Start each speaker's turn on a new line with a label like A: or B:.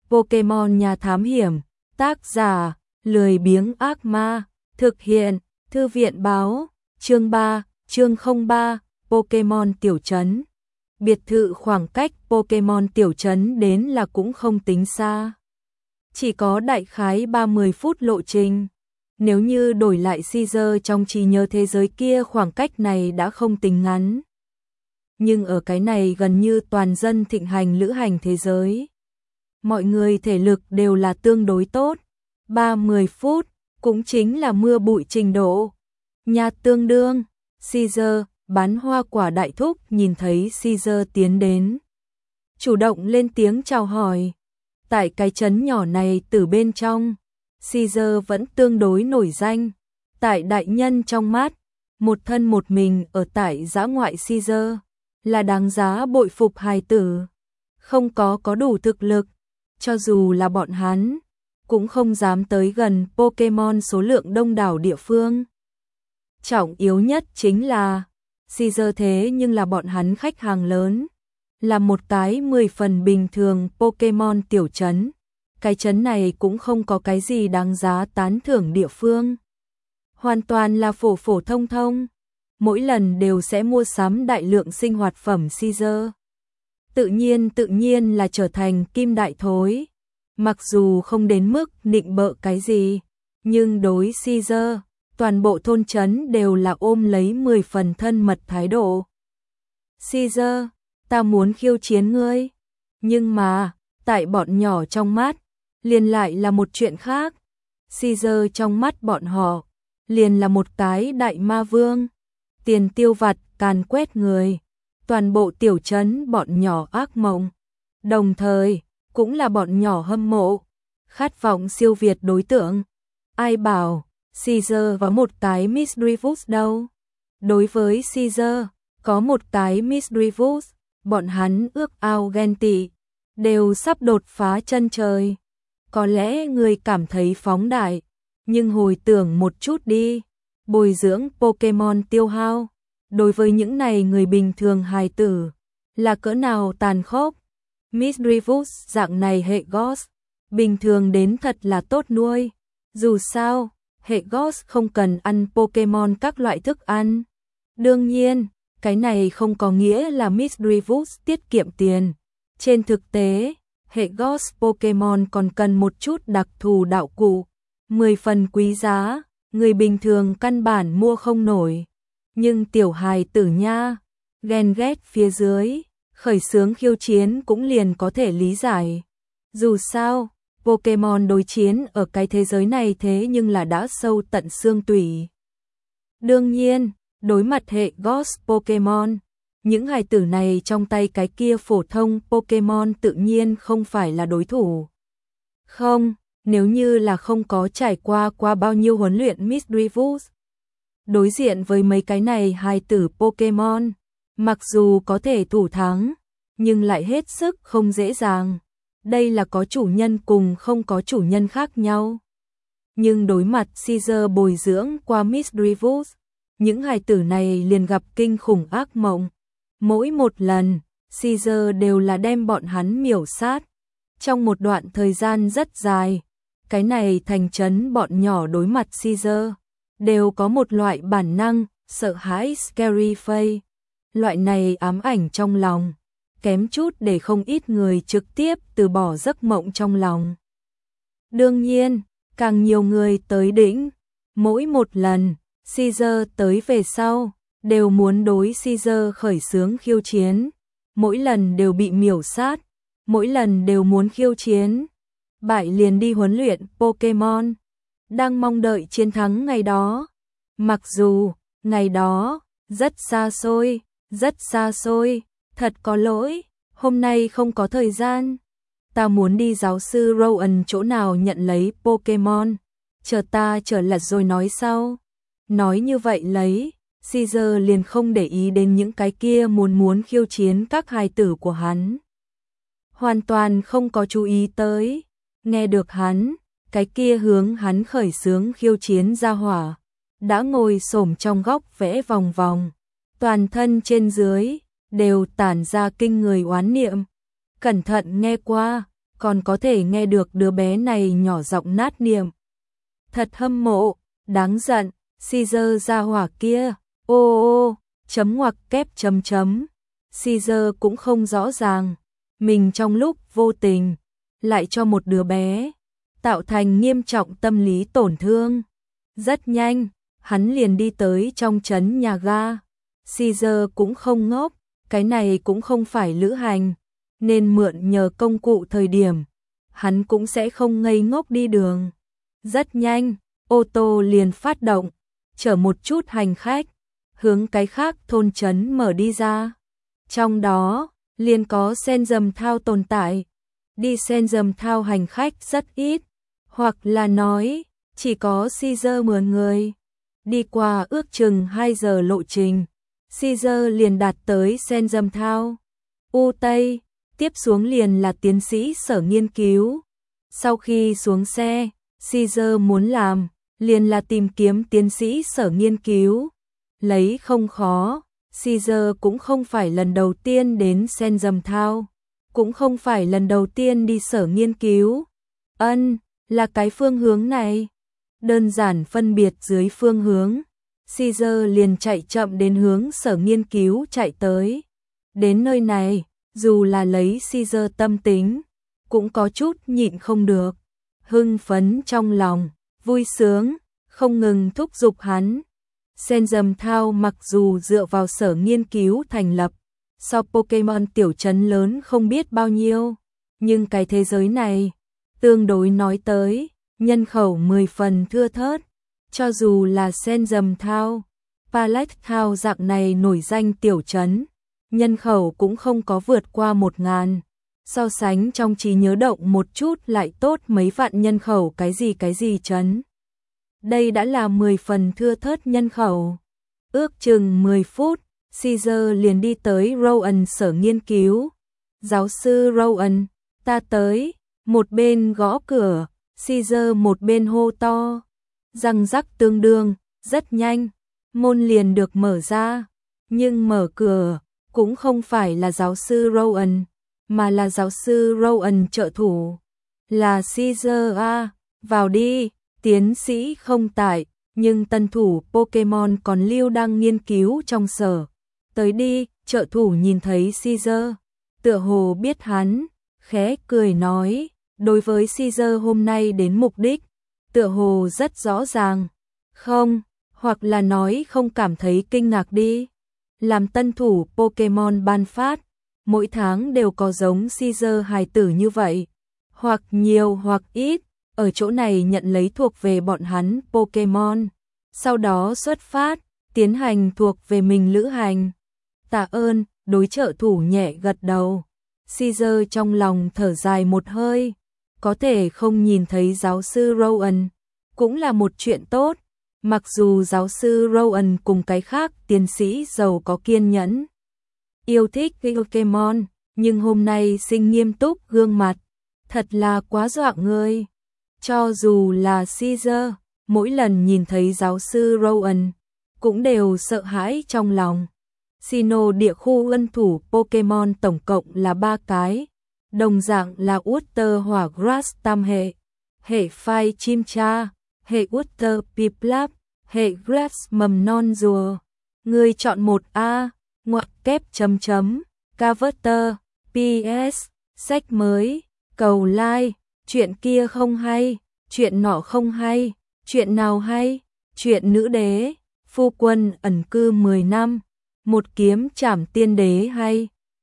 A: Pokemon nhà thám hiểm, tác giả, lười biếng ác ma, thực hiện, thư viện báo, chương 3, chương 03, Pokemon tiểu trấn. Biệt thự khoảng cách Pokemon tiểu trấn đến là cũng không tính xa. Chỉ có đại khái 30 phút lộ trình. Nếu như đổi lại Caesar trong trí nhớ thế giới kia khoảng cách này đã không tính ngắn. Nhưng ở cái này gần như toàn dân thịnh hành lữ hành thế giới. Mọi người thể lực đều là tương đối tốt. 30 phút, cũng chính là mưa bụi trình độ. Nhà tương đương, Caesar, bán hoa quả đại thúc nhìn thấy Caesar tiến đến. Chủ động lên tiếng chào hỏi. Tại cái trấn nhỏ này từ bên trong, Caesar vẫn tương đối nổi danh. Tại đại nhân trong mắt, một thân một mình ở tại dã ngoại Caesar là đáng giá bội phục hài tử. Không có đủ thực lực, cho dù là bọn hắn, cũng không dám tới gần Pokemon số lượng đông đảo địa phương. Trọng yếu nhất chính là, Caesar thế nhưng là bọn hắn khách hàng lớn, là một cái 10 phần bình thường Pokemon tiểu trấn. Cái trấn này cũng không có cái gì đáng giá tán thưởng địa phương. Hoàn toàn là phổ thông. Mỗi lần đều sẽ mua sắm đại lượng sinh hoạt phẩm Caesar. Tự nhiên là trở thành kim đại thối. Mặc dù không đến mức nịnh bợ cái gì, nhưng đối Caesar, toàn bộ thôn trấn đều là ôm lấy 10 phần thân mật thái độ. Caesar, ta muốn khiêu chiến ngươi. Nhưng mà, tại bọn nhỏ trong mắt, liền lại là một chuyện khác. Caesar trong mắt bọn họ, liền là một cái đại ma vương. Tiền tiêu vặt càn quét người. Toàn bộ tiểu trấn bọn nhỏ ác mộng. Đồng thời, cũng là bọn nhỏ hâm mộ. Khát vọng siêu việt đối tượng. Ai bảo, Caesar có một cái Misdreavus đâu. Đối với Caesar, có một cái Misdreavus, bọn hắn ước ao ghen tị, đều sắp đột phá chân trời. Có lẽ người cảm thấy phóng đại, nhưng hồi tưởng một chút đi, bồi dưỡng Pokemon tiêu hao, đối với những này người bình thường hài tử, là cỡ nào tàn khốc. Misdreavus dạng này hệ Ghost, bình thường đến thật là tốt nuôi. Dù sao, hệ Ghost không cần ăn Pokemon các loại thức ăn. Đương nhiên, cái này không có nghĩa là Misdreavus tiết kiệm tiền. Trên thực tế, hệ Ghost Pokemon còn cần một chút đặc thù đạo cụ, 10 phần quý giá, người bình thường căn bản mua không nổi. Nhưng tiểu hài tử nha, ghen ghét phía dưới, khởi xướng khiêu chiến cũng liền có thể lý giải. Dù sao, Pokemon đối chiến ở cái thế giới này thế nhưng là đã sâu tận xương tủy. Đương nhiên, đối mặt hệ Ghost Pokemon, những hài tử này trong tay cái kia phổ thông Pokemon tự nhiên không phải là đối thủ. Không, nếu như là không có trải qua bao nhiêu huấn luyện Misdreavus, đối diện với mấy cái này hài tử Pokemon, mặc dù có thể thủ thắng, nhưng lại hết sức không dễ dàng. Đây là có chủ nhân cùng không có chủ nhân khác nhau. Nhưng đối mặt Caesar bồi dưỡng qua Misdreavus, những hài tử này liền gặp kinh khủng ác mộng. Mỗi một lần, Caesar đều là đem bọn hắn miểu sát. Trong một đoạn thời gian rất dài, cái này thành trấn bọn nhỏ đối mặt Caesar, đều có một loại bản năng, sợ hãi scary face. Loại này ám ảnh trong lòng, kém chút để không ít người trực tiếp từ bỏ giấc mộng trong lòng. Đương nhiên, càng nhiều người tới đỉnh, mỗi một lần, Caesar tới về sau, đều muốn đối Caesar khởi xướng khiêu chiến, mỗi lần đều bị miểu sát, mỗi lần đều muốn khiêu chiến, bại liền đi huấn luyện Pokemon, đang mong đợi chiến thắng ngày đó. Mặc dù, ngày đó, rất xa xôi, thật có lỗi, hôm nay không có thời gian. Ta muốn đi giáo sư Rowan chỗ nào nhận lấy Pokemon, chờ ta trở lại rồi nói sau. Nói như vậy lấy, Caesar liền không để ý đến những cái kia muốn khiêu chiến các hài tử của hắn. Hoàn toàn không có chú ý tới, nghe được hắn, cái kia hướng hắn khởi xướng khiêu chiến ra hỏa, đã ngồi xổm trong góc vẽ vòng vòng, toàn thân trên dưới đều tản ra kinh người oán niệm. Cẩn thận nghe qua, còn có thể nghe được đứa bé này nhỏ giọng nát niệm. Thật hâm mộ, đáng giận, Caesar gia hỏa kia, ô ô, chấm ngoặc kép chấm chấm. Caesar cũng không rõ ràng, mình trong lúc vô tình, lại cho một đứa bé, tạo thành nghiêm trọng tâm lý tổn thương. Rất nhanh, hắn liền đi tới trong trấn nhà ga. Caesar cũng không ngốc, cái này cũng không phải lữ hành, nên mượn nhờ công cụ thời điểm, hắn cũng sẽ không ngây ngốc đi đường. Rất nhanh, ô tô liền phát động, chở một chút hành khách, hướng cái khác thôn trấn mở đi ra. Trong đó, liền có Senzam Thao tồn tại. Đi Senzam Thao hành khách rất ít, hoặc là nói, chỉ có Caesar mượn người. Đi qua ước chừng 2 giờ lộ trình, Caesar liền đạt tới Senzam Thao. U Tây, tiếp xuống liền là tiến sĩ sở nghiên cứu. Sau khi xuống xe, Caesar muốn làm, liền là tìm kiếm tiến sĩ sở nghiên cứu. Lấy không khó, Caesar cũng không phải lần đầu tiên đến Senzam Thao, cũng không phải lần đầu tiên đi sở nghiên cứu. Là cái phương hướng này. Đơn giản phân biệt dưới phương hướng, Caesar liền chạy chậm đến hướng sở nghiên cứu chạy tới. Đến nơi này, dù là lấy Caesar tâm tính, cũng có chút nhịn không được. Hưng phấn trong lòng, vui sướng, không ngừng thúc giục hắn. Senzam Thao mặc dù dựa vào sở nghiên cứu thành lập, so Pokemon tiểu trấn lớn không biết bao nhiêu, nhưng cái thế giới này, tương đối nói tới, nhân khẩu 10 phần thưa thớt. Cho dù là Senzam Thao, Pallet Thao dạng này nổi danh tiểu trấn, nhân khẩu cũng không có vượt qua 1000. So sánh trong trí nhớ động một chút lại tốt mấy vạn nhân khẩu cái gì trấn. Đây đã là 10 phần thưa thớt nhân khẩu. Ước chừng 10 phút, Caesar liền đi tới Rowan sở nghiên cứu. Giáo sư Rowan, ta tới. Một bên gõ cửa, Caesar một bên hô to. Răng rắc tương đương, rất nhanh, môn liền được mở ra. Nhưng mở cửa, cũng không phải là giáo sư Rowan, mà là giáo sư Rowan trợ thủ. Là Caesar à, vào đi. Tiến sĩ không tại, nhưng tân thủ Pokemon còn lưu đang nghiên cứu trong sở. Tới đi, trợ thủ nhìn thấy Caesar, tựa hồ biết hắn, khẽ cười nói, đối với Caesar hôm nay đến mục đích, tựa hồ rất rõ ràng. Không, hoặc là nói không cảm thấy kinh ngạc đi. Làm tân thủ Pokemon ban phát, mỗi tháng đều có giống Caesar hài tử như vậy, hoặc nhiều hoặc ít. Ở chỗ này nhận lấy thuộc về bọn hắn Pokemon, sau đó xuất phát, tiến hành thuộc về mình lữ hành. Tạ ơn, đối trợ thủ nhẹ gật đầu. Caesar trong lòng thở dài một hơi, có thể không nhìn thấy giáo sư Rowan, cũng là một chuyện tốt, mặc dù giáo sư Rowan cùng cái khác tiến sĩ giàu có kiên nhẫn, yêu thích Pokemon, nhưng hôm nay sinh nghiêm túc gương mặt, thật là quá dọa người. Cho dù là Caesar, mỗi lần nhìn thấy giáo sư Rowan, cũng đều sợ hãi trong lòng. Sinnoh địa khu ân thủ Pokemon tổng cộng là 3 cái, đồng dạng là Water hỏa Grass tam hệ Fire Chimchar, hệ Water Piplup, hệ Grass mầm non rùa. Người chọn một A, ngoặc kép chấm chấm, Cavater, PS, sách mới, cầu like. Chuyện kia không hay, chuyện nọ không hay, chuyện nào hay, chuyện nữ đế, phu quân ẩn cư 10 năm, một kiếm trảm tiên đế hay.